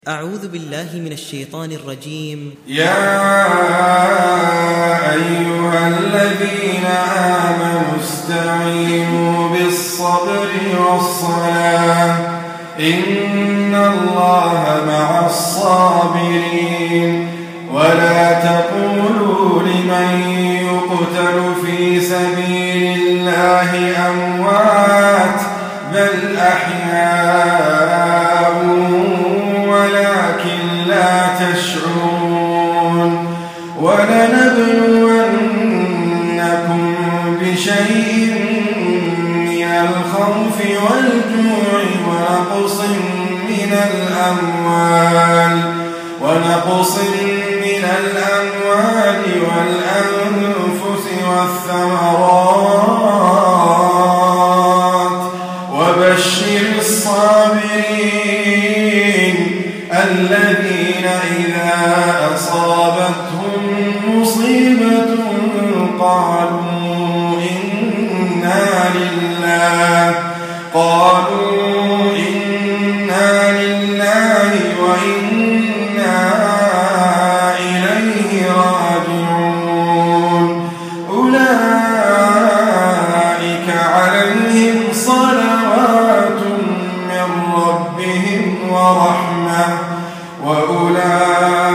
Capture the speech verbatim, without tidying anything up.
أعوذ بالله من الشيطان الرجيم. يا أيها الذين آمنوا استعينوا بالصبر والصلاة إن الله مع الصابرين ولا تقولوا لمن يقتل في سبيل الله أموات بل أحياء ولكن لا تشعرون ولنبلونكم بشيء من الخوف والجوع ونقص من الأموال ونقص من الأموال والأنفس والثمرات وبشر الصابرين الذين إذا أصابتهم مصيبة قالوا إنا لله قالوا إنا لله وإنا إليه راجعون أولئك عليهم صلوات من ربهم ورحمة وأولئك